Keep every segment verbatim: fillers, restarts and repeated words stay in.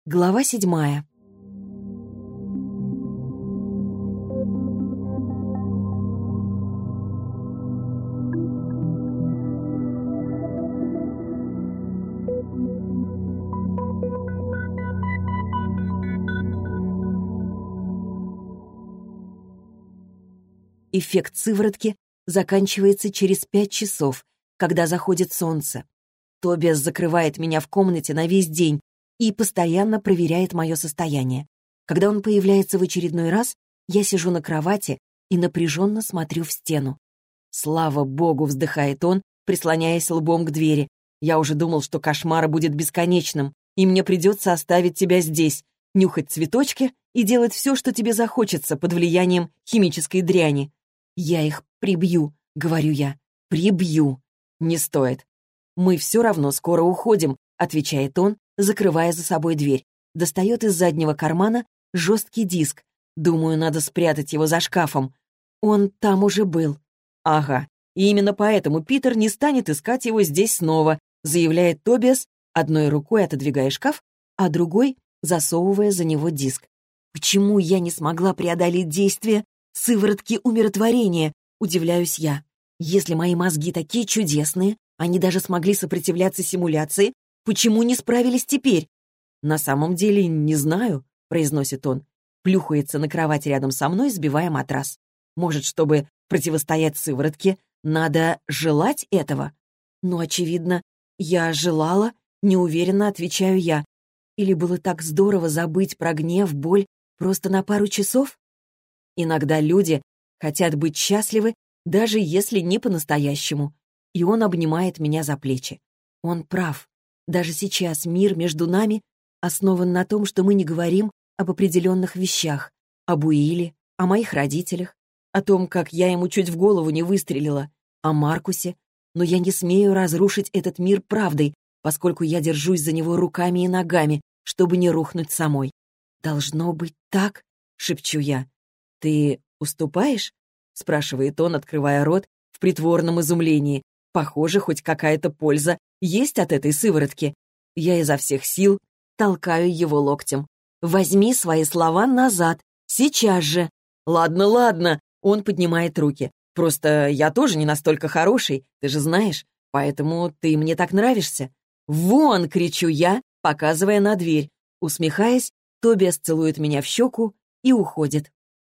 Глава седьмая. Эффект сыворотки заканчивается через пять часов, когда заходит солнце. Тобиас закрывает меня в комнате на весь день и постоянно проверяет мое состояние. Когда он появляется в очередной раз, я сижу на кровати и напряженно смотрю в стену. «Слава богу!» — вздыхает он, прислоняясь лбом к двери. «Я уже думал, что кошмар будет бесконечным, и мне придется оставить тебя здесь, нюхать цветочки и делать все, что тебе захочется под влиянием химической дряни. Я их прибью», — говорю я. «Прибью». «Не стоит». «Мы все равно скоро уходим», — отвечает он, закрывая за собой дверь. Достает из заднего кармана жесткий диск. Думаю, надо спрятать его за шкафом. Он там уже был. «Ага, и именно поэтому Питер не станет искать его здесь снова», заявляет Тобиас, одной рукой отодвигая шкаф, а другой засовывая за него диск. «Почему я не смогла преодолеть действие сыворотки умиротворения?» Удивляюсь я. «Если мои мозги такие чудесные, они даже смогли сопротивляться симуляции, почему не справились теперь?» «На самом деле не знаю», — произносит он. Плюхается на кровать рядом со мной, сбивая матрас. «Может, чтобы противостоять сыворотке, надо желать этого?» «Ну, очевидно, я желала», — неуверенно отвечаю я. «Или было так здорово забыть про гнев, боль просто на пару часов?» Иногда люди хотят быть счастливы, даже если не по-настоящему. И он обнимает меня за плечи. Он прав. Даже сейчас мир между нами основан на том, что мы не говорим об определенных вещах. Об Уилле, о моих родителях, о том, как я ему чуть в голову не выстрелила, о Маркусе. Но я не смею разрушить этот мир правдой, поскольку я держусь за него руками и ногами, чтобы не рухнуть самой. «Должно быть так», — шепчу я. «Ты уступаешь?» — спрашивает он, открывая рот в притворном изумлении. «Похоже, хоть какая-то польза есть от этой сыворотки». Я изо всех сил толкаю его локтем. «Возьми свои слова назад. Сейчас же». «Ладно, ладно», — он поднимает руки. «Просто я тоже не настолько хороший, ты же знаешь, поэтому ты мне так нравишься». «Вон!» — кричу я, показывая на дверь. Усмехаясь, Тобиас целует меня в щеку и уходит.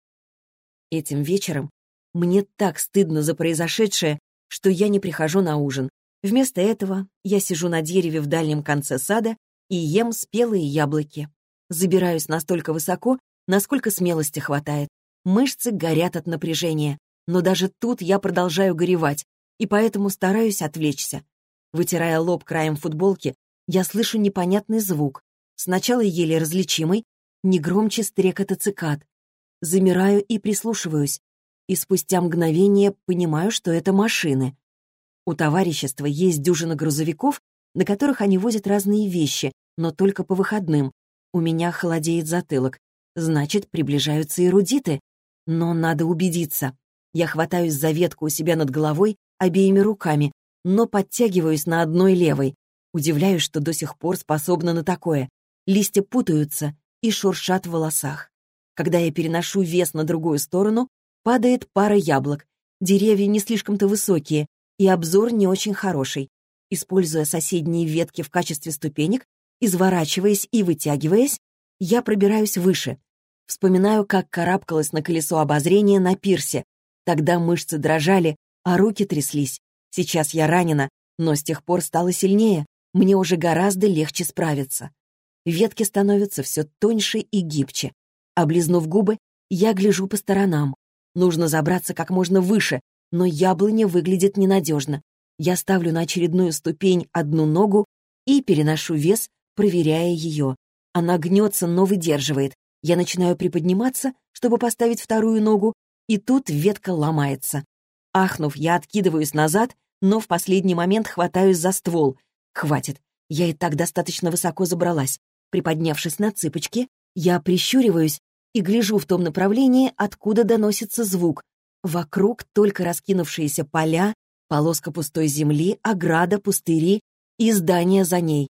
Этим вечером мне так стыдно за произошедшее, что я не прихожу на ужин. Вместо этого я сижу на дереве в дальнем конце сада и ем спелые яблоки. Забираюсь настолько высоко, насколько смелости хватает. Мышцы горят от напряжения, но даже тут я продолжаю горевать, и поэтому стараюсь отвлечься. Вытирая лоб краем футболки, я слышу непонятный звук. Сначала еле различимый, не громче стрекота цикад. Замираю и прислушиваюсь, и спустя мгновение понимаю, что это машины. У товарищества есть дюжина грузовиков, на которых они возят разные вещи, но только по выходным. У меня холодеет затылок. Значит, приближаются эрудиты. Но надо убедиться. Я хватаюсь за ветку у себя над головой обеими руками, но подтягиваюсь на одной левой. Удивляюсь, что до сих пор способна на такое. Листья путаются и шуршат в волосах. Когда я переношу вес на другую сторону, падает пара яблок. Деревья не слишком-то высокие, и обзор не очень хороший. Используя соседние ветки в качестве ступенек, изворачиваясь и вытягиваясь, я пробираюсь выше. Вспоминаю, как карабкалась на колесо обозрения на пирсе. Тогда мышцы дрожали, а руки тряслись. Сейчас я ранена, но с тех пор стала сильнее. Мне уже гораздо легче справиться. Ветки становятся все тоньше и гибче. Облизнув губы, я гляжу по сторонам. Нужно забраться как можно выше, но яблоня выглядит ненадежно. Я ставлю на очередную ступень одну ногу и переношу вес, проверяя ее. Она гнется, но выдерживает. Я начинаю приподниматься, чтобы поставить вторую ногу, и тут ветка ломается. Ахнув, я откидываюсь назад, но в последний момент хватаюсь за ствол. Хватит, я и так достаточно высоко забралась. Приподнявшись на цыпочки, я прищуриваюсь и гляжу в том направлении, откуда доносится звук. Вокруг только раскинувшиеся поля, полоска пустой земли, ограда, пустыри и здания за ней.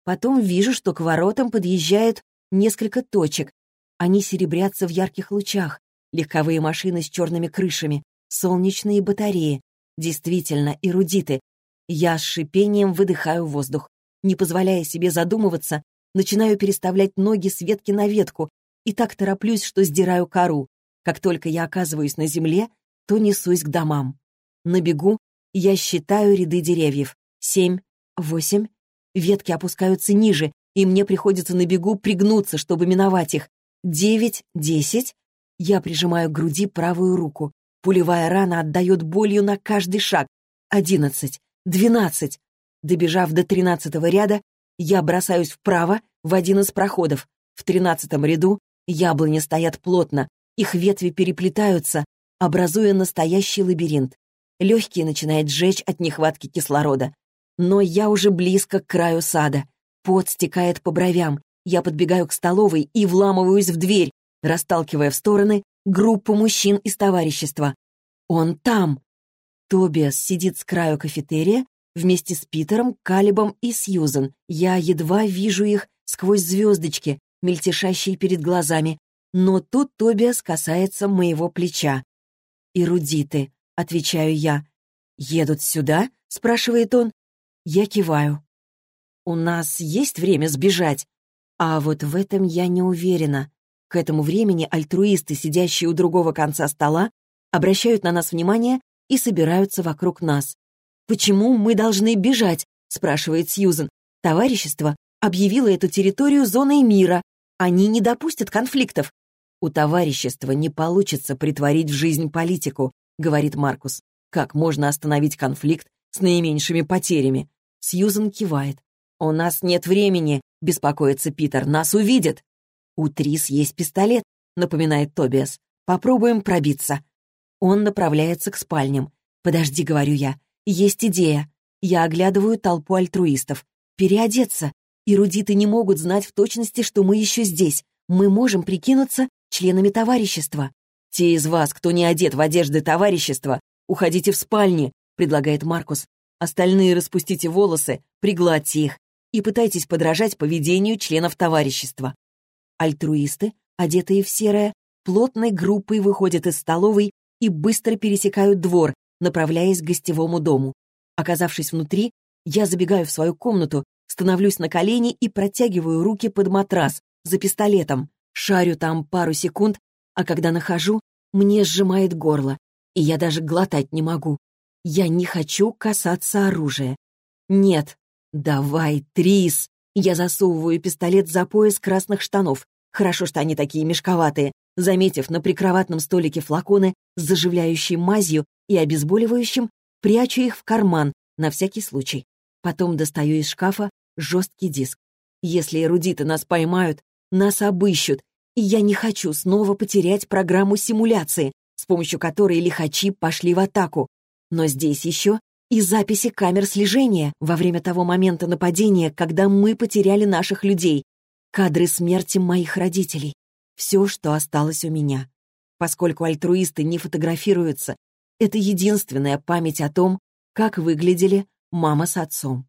Потом вижу, что к воротам подъезжает несколько точек. Они серебрятся в ярких лучах. Легковые машины с черными крышами, солнечные батареи. Действительно, эрудиты. Я с шипением выдыхаю воздух. Не позволяя себе задумываться, начинаю переставлять ноги с ветки на ветку и так тороплюсь, что сдираю кору. Как только я оказываюсь на земле, то несусь к домам. На бегу я считаю ряды деревьев. Семь, восемь. Ветки опускаются ниже, и мне приходится на бегу пригнуться, чтобы миновать их. Девять, десять. Я прижимаю к груди правую руку. Пулевая рана отдает болью на каждый шаг. Одиннадцать, двенадцать. Добежав до тринадцатого ряда, я бросаюсь вправо в один из проходов. В тринадцатом ряду яблони стоят плотно, их ветви переплетаются, образуя настоящий лабиринт. Легкие начинает жечь от нехватки кислорода. Но я уже близко к краю сада. Пот стекает по бровям. Я подбегаю к столовой и вламываюсь в дверь, расталкивая в стороны группу мужчин из товарищества. Он там. Тобиас сидит с краю кафетерия вместе с Питером, Калебом и Сьюзен. Я едва вижу их сквозь звездочки, мельтешащие перед глазами. Но тут Тобиас касается моего плеча. «Эрудиты», — отвечаю я. «Едут сюда?» — спрашивает он. Я киваю. «У нас есть время сбежать?» А вот в этом я не уверена. К этому времени альтруисты, сидящие у другого конца стола, обращают на нас внимание и собираются вокруг нас. «Почему мы должны бежать?» — спрашивает Сьюзен. «Товарищество объявило эту территорию зоной мира. Они не допустят конфликтов». «У товарищества не получится притворить в жизнь политику», — говорит Маркус. «Как можно остановить конфликт с наименьшими потерями?» Сьюзен кивает. «У нас нет времени», — беспокоится Питер. «Нас увидят». «У Трис есть пистолет», — напоминает Тобиас. «Попробуем пробиться». Он направляется к спальням. «Подожди», — говорю я. «Есть идея». Я оглядываю толпу альтруистов. «Переодеться. Эрудиты не могут знать в точности, что мы еще здесь. Мы можем прикинуться членами товарищества». «Те из вас, кто не одет в одежды товарищества, уходите в спальни», — предлагает Маркус. «Остальные распустите волосы, пригладьте их и пытайтесь подражать поведению членов товарищества». Альтруисты, одетые в серое, плотной группой выходят из столовой и быстро пересекают двор, направляясь к гостевому дому. Оказавшись внутри, я забегаю в свою комнату, становлюсь на колени и протягиваю руки под матрас за пистолетом. Шарю там пару секунд, а когда нахожу, мне сжимает горло, и я даже глотать не могу. Я не хочу касаться оружия. Нет. Давай, Трис. Я засовываю пистолет за пояс красных штанов. Хорошо, что они такие мешковатые. Заметив на прикроватном столике флаконы с заживляющей мазью и обезболивающим, прячу их в карман на всякий случай. Потом достаю из шкафа жесткий диск. Если эрудиты нас поймают, нас обыщут, и я не хочу снова потерять программу симуляции, с помощью которой лихачи пошли в атаку. Но здесь еще и записи камер слежения во время того момента нападения, когда мы потеряли наших людей. Кадры смерти моих родителей. Все, что осталось у меня. Поскольку альтруисты не фотографируются, это единственная память о том, как выглядели мама с отцом.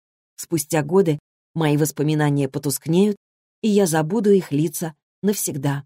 Спустя годы мои воспоминания потускнеют, и я забуду их лица навсегда.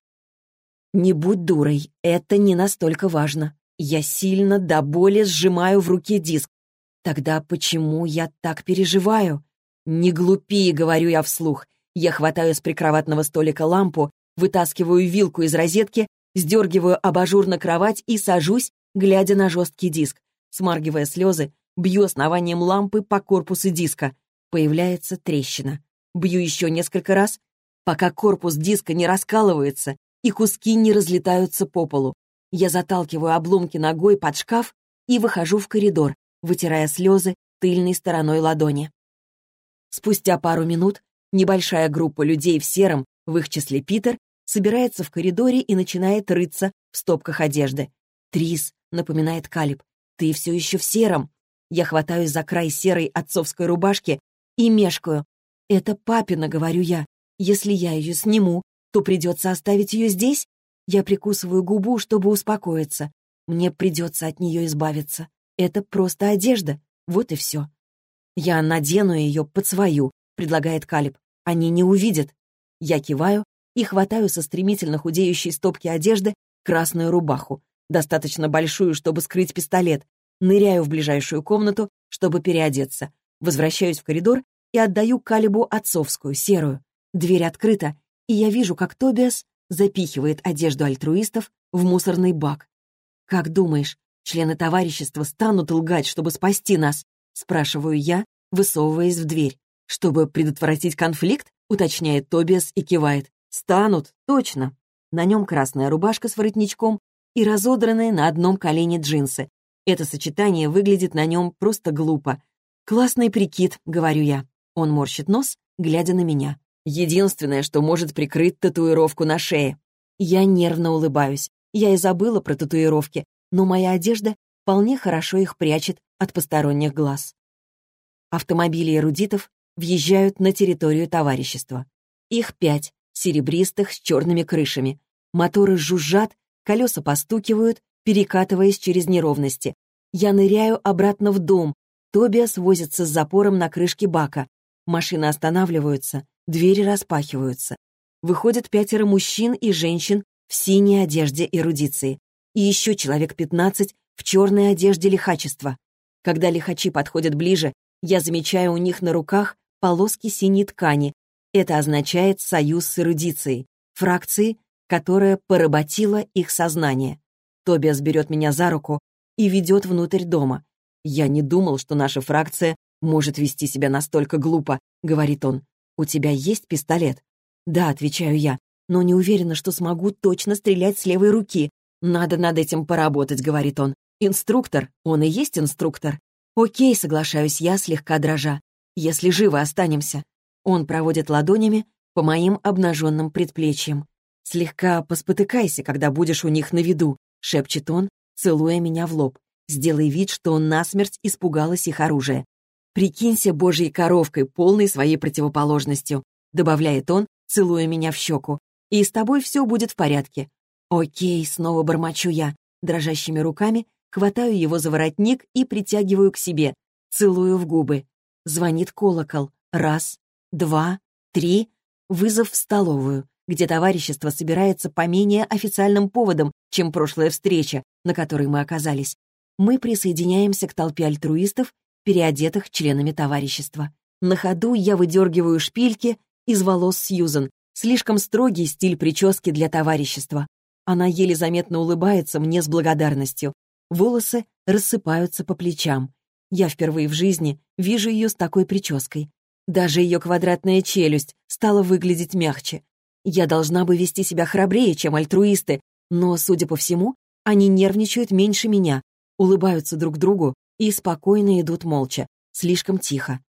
Не будь дурой, это не настолько важно. Я сильно до боли сжимаю в руке диск. Тогда почему я так переживаю? Не глупи, говорю я вслух. Я хватаю с прикроватного столика лампу, вытаскиваю вилку из розетки, сдергиваю абажур на кровать и сажусь, глядя на жесткий диск. Смаргивая слезы, бью основанием лампы по корпусу диска. Появляется трещина. Бью еще несколько раз, пока корпус диска не раскалывается и куски не разлетаются по полу. Я заталкиваю обломки ногой под шкаф и выхожу в коридор, вытирая слезы тыльной стороной ладони. Спустя пару минут небольшая группа людей в сером, в их числе Питер, собирается в коридоре и начинает рыться в стопках одежды. «Трис», — напоминает Калеб, — «ты все еще в сером». Я хватаюсь за край серой отцовской рубашки и мешкаю. «Это папина», — говорю я. «Если я ее сниму, то придется оставить ее здесь?» Я прикусываю губу, чтобы успокоиться. Мне придется от нее избавиться. Это просто одежда. Вот и все. Я надену ее под свою, предлагает Калеб. «Они не увидят». Я киваю и хватаю со стремительно худеющей стопки одежды красную рубаху, достаточно большую, чтобы скрыть пистолет. Ныряю в ближайшую комнату, чтобы переодеться. Возвращаюсь в коридор и отдаю Калебу отцовскую, серую. Дверь открыта, и я вижу, как Тобиас запихивает одежду альтруистов в мусорный бак. «Как думаешь, члены товарищества станут лгать, чтобы спасти нас?» — спрашиваю я, высовываясь в дверь. «Чтобы предотвратить конфликт?» — уточняет Тобиас и кивает. «Станут, точно». На нем красная рубашка с воротничком и разодранные на одном колене джинсы. Это сочетание выглядит на нем просто глупо. «Классный прикид», — говорю я. Он морщит нос, глядя на меня. Единственное, что может прикрыть татуировку на шее. Я нервно улыбаюсь. Я и забыла про татуировки, но моя одежда вполне хорошо их прячет от посторонних глаз. Автомобили эрудитов въезжают на территорию товарищества. Их пять, серебристых, с черными крышами. Моторы жужжат, колеса постукивают, перекатываясь через неровности. Я ныряю обратно в дом. Тобиас возится с запором на крышке бака. Машины останавливаются, двери распахиваются. Выходят пятеро мужчин и женщин в синей одежде эрудиции. И еще человек пятнадцать в черной одежде лихачества. Когда лихачи подходят ближе, я замечаю у них на руках полоски синей ткани. Это означает союз с эрудицией, фракции, которая поработила их сознание. Тобиас берет меня за руку и ведет внутрь дома. «Я не думал, что наша фракция может вести себя настолько глупо», — говорит он. «У тебя есть пистолет?» «Да», — отвечаю я, «но не уверена, что смогу точно стрелять с левой руки. Надо над этим поработать», — говорит он. «Инструктор? Он и есть инструктор». «Окей», — соглашаюсь я, слегка дрожа. «Если живы останемся». Он проводит ладонями по моим обнаженным предплечьям. «Слегка поспотыкайся, когда будешь у них на виду», — шепчет он, целуя меня в лоб. «Сделай вид, что он насмерть испугалась их оружия. Прикинься божьей коровкой, полной своей противоположностью», — добавляет он, целуя меня в щеку. «И с тобой все будет в порядке». «Окей», — снова бормочу я, дрожащими руками хватаю его за воротник и притягиваю к себе, целую в губы. Звонит колокол. Раз, два, три. Вызов в столовую, где товарищество собирается по менее официальным поводам, чем прошлая встреча, на которой мы оказались. Мы присоединяемся к толпе альтруистов, переодетых членами товарищества. На ходу я выдергиваю шпильки из волос Сьюзан. Слишком строгий стиль прически для товарищества. Она еле заметно улыбается мне с благодарностью. Волосы рассыпаются по плечам. Я впервые в жизни вижу ее с такой прической. Даже ее квадратная челюсть стала выглядеть мягче. Я должна бы вести себя храбрее, чем альтруисты, но, судя по всему, они нервничают меньше меня, улыбаются друг другу и спокойно идут молча, слишком тихо.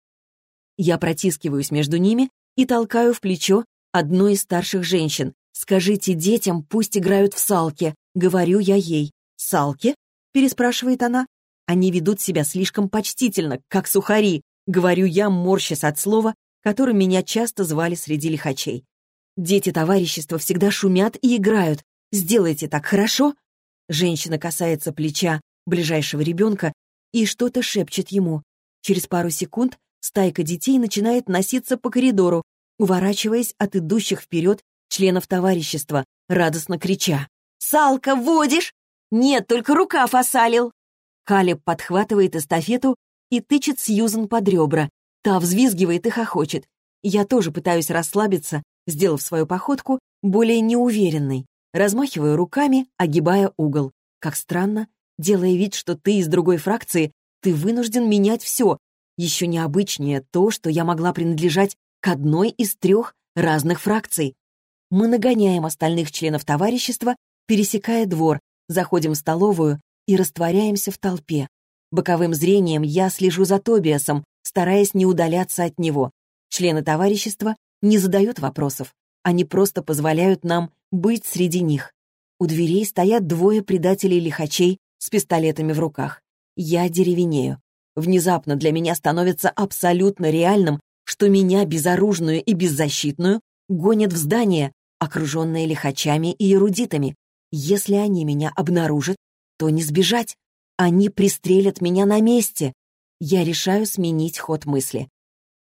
Я протискиваюсь между ними и толкаю в плечо одну из старших женщин. «Скажите детям, пусть играют в салки», — говорю я ей. «Салки?» — переспрашивает она. «Они ведут себя слишком почтительно, как сухари», — говорю я, морщась от слова, которым меня часто звали среди лихачей. «Дети товарищества всегда шумят и играют. Сделайте так, хорошо?» Женщина касается плеча ближайшего ребенка и что-то шепчет ему. Через пару секунд стайка детей начинает носиться по коридору, уворачиваясь от идущих вперед членов товарищества, радостно крича. «Салка, водишь?» «Нет, только рукав осалил». Калеб подхватывает эстафету и тычет Сьюзан под ребра. Та взвизгивает и хохочет. Я тоже пытаюсь расслабиться, сделав свою походку более неуверенной. Размахиваю руками, огибая угол. Как странно, делая вид, что ты из другой фракции, ты вынужден менять все. Еще необычнее то, что я могла принадлежать к одной из трех разных фракций. Мы нагоняем остальных членов товарищества, пересекая двор, заходим в столовую и растворяемся в толпе. Боковым зрением я слежу за Тобиасом, стараясь не удаляться от него. Члены товарищества не задают вопросов. Они просто позволяют нам быть среди них. У дверей стоят двое предателей-лихачей с пистолетами в руках. Я деревенею. Внезапно для меня становится абсолютно реальным, что меня, безоружную и беззащитную, гонят в здание, окруженное лихачами и эрудитами. Если они меня обнаружат, то не сбежать. Они пристрелят меня на месте. Я решаю сменить ход мысли.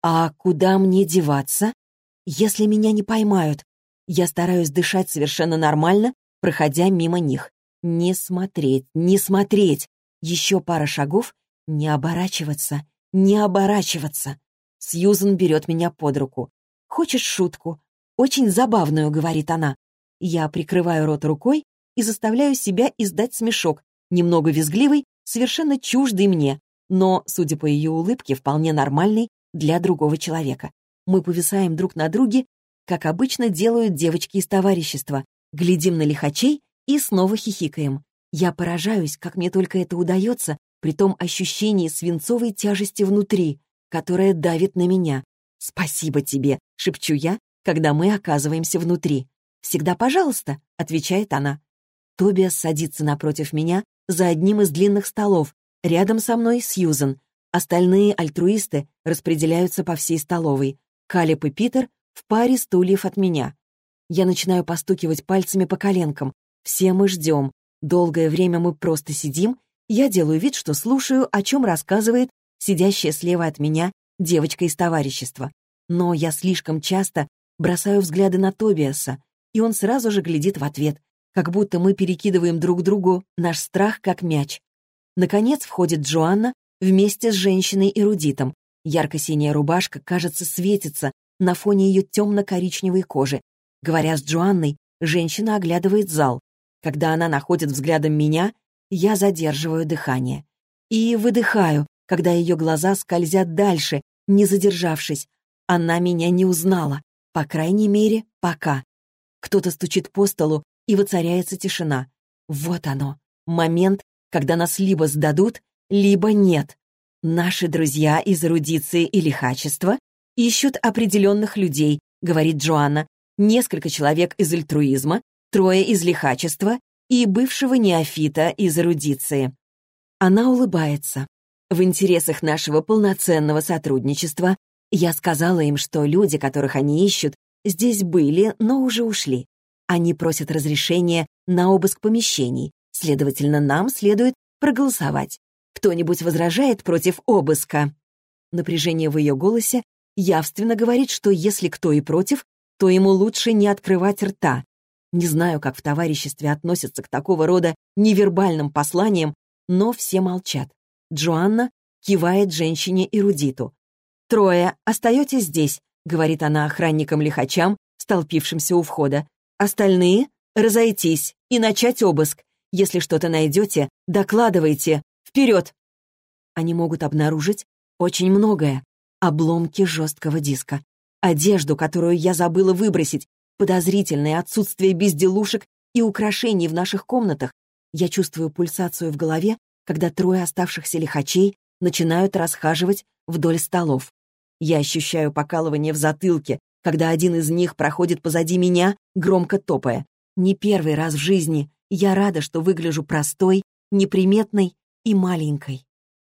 А куда мне деваться, если меня не поймают? Я стараюсь дышать совершенно нормально, проходя мимо них. Не смотреть, не смотреть. Еще пара шагов. Не оборачиваться, не оборачиваться. Сьюзен берет меня под руку. «Хочешь шутку?» «Очень забавную», — говорит она. Я прикрываю рот рукой и заставляю себя издать смешок, немного визгливый, совершенно чуждый мне, но, судя по ее улыбке, вполне нормальный для другого человека. Мы повисаем друг на друге, как обычно делают девочки из товарищества, глядим на лихачей и снова хихикаем. Я поражаюсь, как мне только это удается, при том ощущении свинцовой тяжести внутри, которая давит на меня. «Спасибо тебе», — шепчу я, когда мы оказываемся внутри. «Всегда пожалуйста», — отвечает она. Тобиас садится напротив меня за одним из длинных столов, рядом со мной Сьюзен. Остальные альтруисты распределяются по всей столовой. Калеб и Питер в паре стульев от меня. Я начинаю постукивать пальцами по коленкам. Все мы ждем. Долгое время мы просто сидим. Я делаю вид, что слушаю, о чем рассказывает сидящая слева от меня девочка из товарищества. Но я слишком часто бросаю взгляды на Тобиаса, и он сразу же глядит в ответ, как будто мы перекидываем друг другу наш страх как мяч. Наконец входит Джоанна вместе с женщиной-эрудитом. Ярко-синяя рубашка, кажется, светится на фоне ее темно-коричневой кожи. Говоря с Джоанной, женщина оглядывает зал. Когда она находит взглядом меня, я задерживаю дыхание. И выдыхаю, когда ее глаза скользят дальше, не задержавшись. Она меня не узнала, по крайней мере, пока. Кто-то стучит по столу, и воцаряется тишина. Вот оно, момент, когда нас либо сдадут, либо нет. Наши друзья из эрудиции и лихачества ищут определенных людей, говорит Джоанна. Несколько человек из альтруизма, трое из лихачества и бывшего неофита из эрудиции. Она улыбается. В интересах нашего полноценного сотрудничества я сказала им, что люди, которых они ищут, здесь были, но уже ушли. Они просят разрешения на обыск помещений, следовательно, нам следует проголосовать. Кто-нибудь возражает против обыска?» Напряжение в ее голосе явственно говорит, что если кто и против, то ему лучше не открывать рта. Не знаю, как в товариществе относятся к такого рода невербальным посланиям, но все молчат. Джоанна кивает женщине-эрудиту. «Трое, остаетесь здесь», — говорит она охранникам-лихачам, столпившимся у входа. «Остальные — разойтись и начать обыск. Если что-то найдете, докладывайте. Вперед!» Они могут обнаружить очень многое. Обломки жесткого диска, одежду, которую я забыла выбросить, подозрительное отсутствие безделушек и украшений в наших комнатах. Я чувствую пульсацию в голове, когда трое оставшихся лихачей начинают расхаживать вдоль столов. Я ощущаю покалывание в затылке, когда один из них проходит позади меня, громко топая. Не первый раз в жизни я рада, что выгляжу простой, неприметной и маленькой.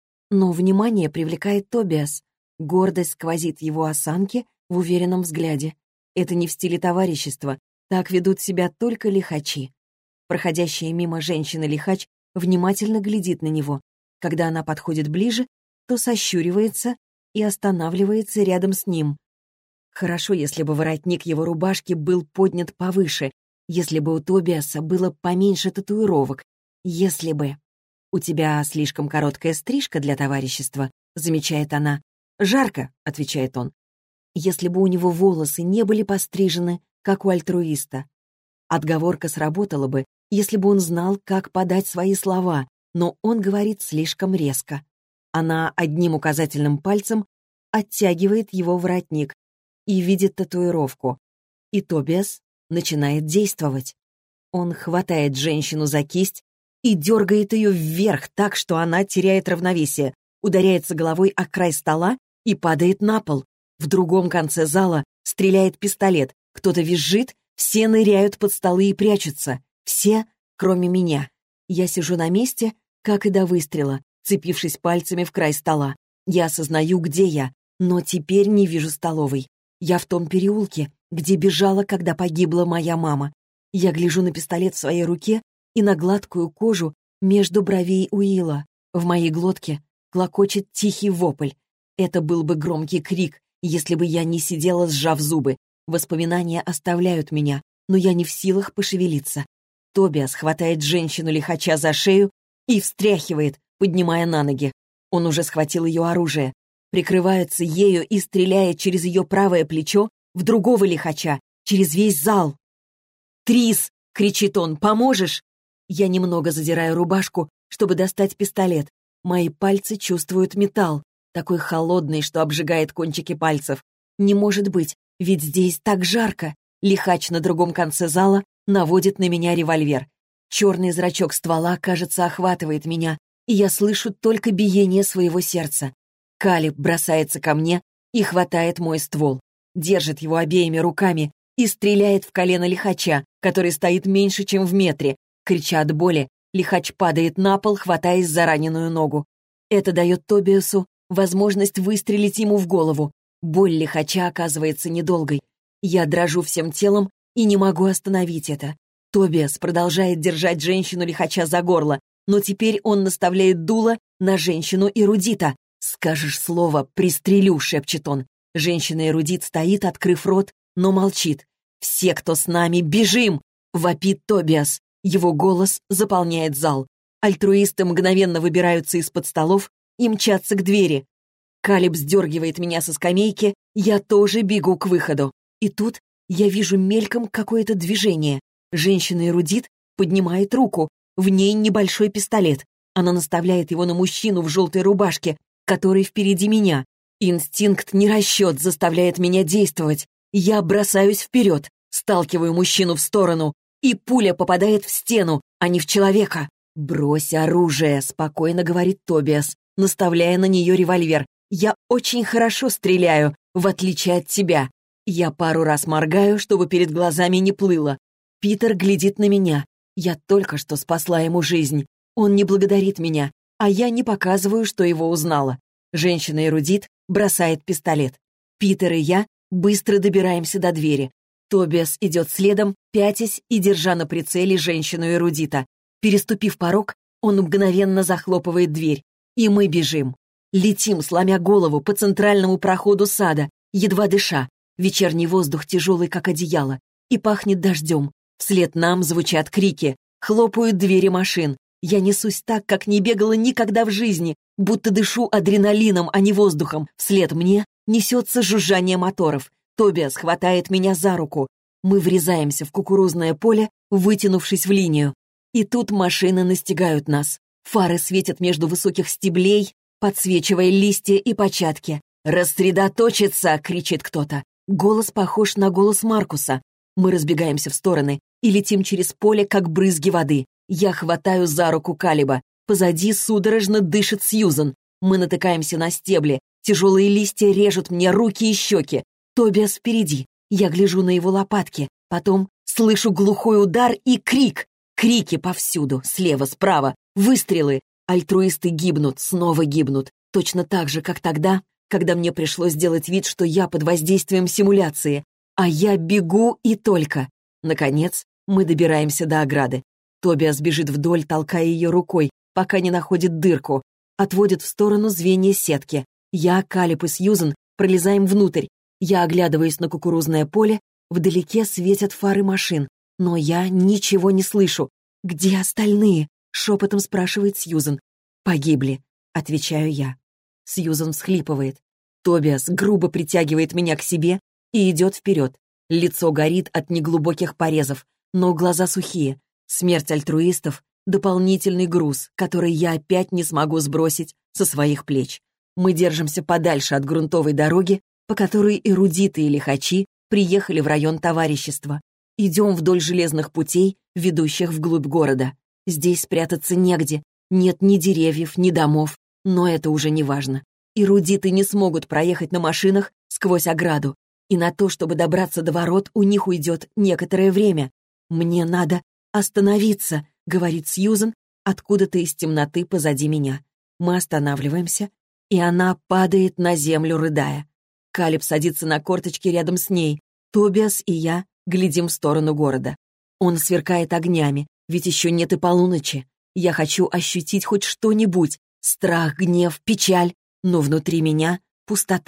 Но внимание привлекает Тобиас. Гордость сквозит в его осанке, в уверенном взгляде. Это не в стиле товарищества. Так ведут себя только лихачи. Проходящая мимо женщина-лихач внимательно глядит на него. Когда она подходит ближе, то сощуривается и останавливается рядом с ним. Хорошо, если бы воротник его рубашки был поднят повыше, если бы у Тобиаса было поменьше татуировок, если бы... «У тебя слишком короткая стрижка для товарищества», — замечает она. «Жарко», — отвечает он. Если бы у него волосы не были пострижены, как у альтруиста. Отговорка сработала бы, если бы он знал, как подать свои слова, но он говорит слишком резко. Она одним указательным пальцем оттягивает его воротник и видит татуировку. И Тобиас начинает действовать. Он хватает женщину за кисть и дергает ее вверх так, что она теряет равновесие, ударяется головой о край стола и падает на пол. В другом конце зала стреляет пистолет, кто-то визжит, все ныряют под столы и прячутся. Все, кроме меня. Я сижу на месте, как и до выстрела, цепившись пальцами в край стола. Я осознаю, где я, но теперь не вижу столовой. Я в том переулке, где бежала, когда погибла моя мама. Я гляжу на пистолет в своей руке и на гладкую кожу между бровей Уилла. В моей глотке клокочет тихий вопль. Это был бы громкий крик, Если бы я не сидела, сжав зубы. Воспоминания оставляют меня, но я не в силах пошевелиться. Тобиас хватает женщину-лихача за шею и встряхивает, поднимая на ноги. Он уже схватил ее оружие, прикрывается ею и стреляет через ее правое плечо в другого лихача, через весь зал. «Трис!» — кричит он. «Поможешь?» Я немного задираю рубашку, чтобы достать пистолет. Мои пальцы чувствуют металл, такой холодный, что обжигает кончики пальцев. Не может быть, ведь здесь так жарко. Лихач на другом конце зала наводит на меня револьвер. Черный зрачок ствола, кажется, охватывает меня, и я слышу только биение своего сердца. Калиб бросается ко мне и хватает мой ствол, держит его обеими руками и стреляет в колено лихача, который стоит меньше, чем в метре. Крича от боли, лихач падает на пол, хватаясь за раненую ногу. Это дает Тобиасу возможность выстрелить ему в голову. Боль лихача оказывается недолгой. Я дрожу всем телом и не могу остановить это. Тобиас продолжает держать женщину-лихача за горло, но теперь он наставляет дуло на женщину-эрудита. «Скажешь слово, пристрелю», — шепчет он. Женщина-эрудит стоит, открыв рот, но молчит. «Все, кто с нами, бежим!» — вопит Тобиас. Его голос заполняет зал. Альтруисты мгновенно выбираются из-под столов и мчатся к двери. Калиб сдергивает меня со скамейки, я тоже бегу к выходу. И тут я вижу мельком какое-то движение. Женщина-эрудит поднимает руку, в ней небольшой пистолет. Она наставляет его на мужчину в желтой рубашке, который впереди меня. Инстинкт нерасчет заставляет меня действовать. Я бросаюсь вперед, сталкиваю мужчину в сторону, и пуля попадает в стену, а не в человека. «Брось оружие», — спокойно говорит Тобиас, наставляя на нее револьвер. «Я очень хорошо стреляю, в отличие от тебя». Я пару раз моргаю, чтобы перед глазами не плыло. Питер глядит на меня. Я только что спасла ему жизнь. Он не благодарит меня, а я не показываю, что его узнала. Женщина-эрудит бросает пистолет. Питер и я быстро добираемся до двери. Тобиас идет следом, пятясь и держа на прицеле женщину-эрудита. Переступив порог, он мгновенно захлопывает дверь. И мы бежим. Летим, сломя голову, по центральному проходу сада, едва дыша. Вечерний воздух тяжелый, как одеяло, и пахнет дождем. Вслед нам звучат крики, хлопают двери машин. Я несусь так, как не бегала никогда в жизни, будто дышу адреналином, а не воздухом. Вслед мне несется жужжание моторов. Тобиас хватает меня за руку. Мы врезаемся в кукурузное поле, вытянувшись в линию. И тут машины настигают нас. Фары светят между высоких стеблей, подсвечивая листья и початки. «Рассредоточиться!» — кричит кто-то. Голос похож на голос Маркуса. Мы разбегаемся в стороны и летим через поле, как брызги воды. Я хватаю за руку Калиба. Позади судорожно дышит Сьюзан. Мы натыкаемся на стебли. Тяжелые листья режут мне руки и щеки. Тобиас впереди. Я гляжу на его лопатки. Потом слышу глухой удар и крик. Крики повсюду, слева, справа. Выстрелы. Альтруисты гибнут, снова гибнут. Точно так же, как тогда, когда мне пришлось сделать вид, что я под воздействием симуляции. А я бегу и только. Наконец, мы добираемся до ограды. Тобиас бежит вдоль, толкая ее рукой, пока не находит дырку. Отводит в сторону звенья сетки. Я, Калиб и Сьюзан пролезаем внутрь. Я оглядываюсь на кукурузное поле. Вдалеке светят фары машин. Но я ничего не слышу. «Где остальные?» — шепотом спрашивает Сьюзан. «Погибли», — отвечаю я. Сьюзан всхлипывает. Тобиас грубо притягивает меня к себе и идет вперед. Лицо горит от неглубоких порезов, но глаза сухие. Смерть альтруистов — дополнительный груз, который я опять не смогу сбросить со своих плеч. Мы держимся подальше от грунтовой дороги, по которой эрудиты и лихачи приехали в район товарищества. Идем вдоль железных путей, ведущих вглубь города. Здесь спрятаться негде. Нет ни деревьев, ни домов. Но это уже не важно. Эрудиты не смогут проехать на машинах сквозь ограду. И на то, чтобы добраться до ворот, у них уйдет некоторое время. «Мне надо остановиться», — говорит Сьюзан, откуда-то из темноты позади меня. Мы останавливаемся, и она падает на землю, рыдая. Калиб садится на корточки рядом с ней. Тобиас и я глядим в сторону города. Он сверкает огнями, ведь еще нет и полуночи. Я хочу ощутить хоть что-нибудь. Страх, гнев, печаль. Но внутри меня пустота.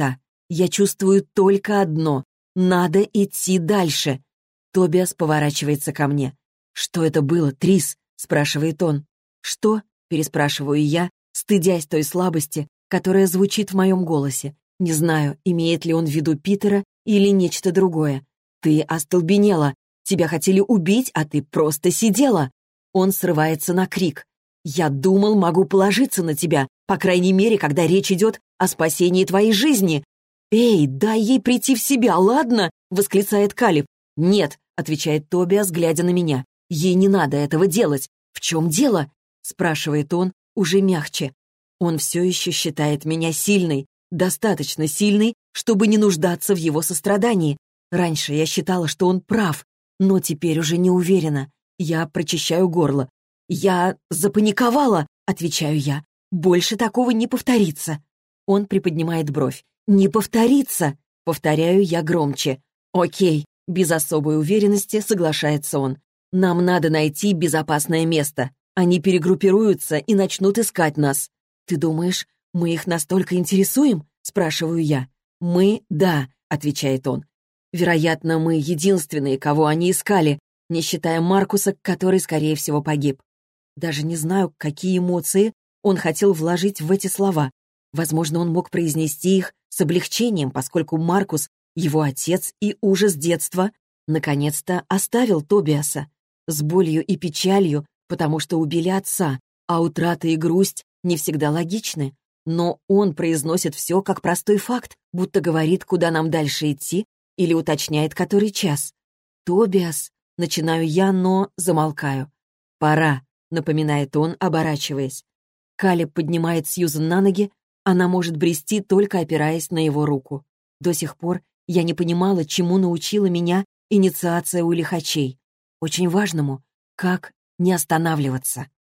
Я чувствую только одно — надо идти дальше. Тобиас поворачивается ко мне. «Что это было, Трис?» — спрашивает он. «Что?» — переспрашиваю я, стыдясь той слабости, которая звучит в моем голосе. Не знаю, имеет ли он в виду Питера или нечто другое. «Ты остолбенела. Тебя хотели убить, а ты просто сидела». Он срывается на крик. «Я думал, могу положиться на тебя, по крайней мере, когда речь идет о спасении твоей жизни». «Эй, дай ей прийти в себя, ладно?» — восклицает Калиб. «Нет», — отвечает Тобиас, глядя на меня. «Ей не надо этого делать. В чем дело?» — спрашивает он уже мягче. Он все еще считает меня сильной, достаточно сильной, чтобы не нуждаться в его сострадании. Раньше я считала, что он прав, но теперь уже не уверена. Я прочищаю горло. «Я запаниковала», — отвечаю я. «Больше такого не повторится». Он приподнимает бровь. «Не повторится», — повторяю я громче. «Окей», — без особой уверенности соглашается он. «Нам надо найти безопасное место. Они перегруппируются и начнут искать нас». «Ты думаешь, мы их настолько интересуем?» — спрашиваю я. «Мы — да», — отвечает он. «Вероятно, мы единственные, кого они искали, не считая Маркуса, который, скорее всего, погиб». Даже не знаю, какие эмоции он хотел вложить в эти слова. Возможно, он мог произнести их с облегчением, поскольку Маркус, его отец и ужас детства, наконец-то оставил Тобиаса. С болью и печалью, потому что убили отца, а утрата и грусть не всегда логичны. Но он произносит все как простой факт, будто говорит, куда нам дальше идти, или уточняет, который час. «Тобиас», — начинаю я, но замолкаю. «Пора», — напоминает он, оборачиваясь. Калеб поднимает Сьюзен на ноги, она может брести, только опираясь на его руку. До сих пор я не понимала, чему научила меня инициация у лихачей. Очень важному, как не останавливаться.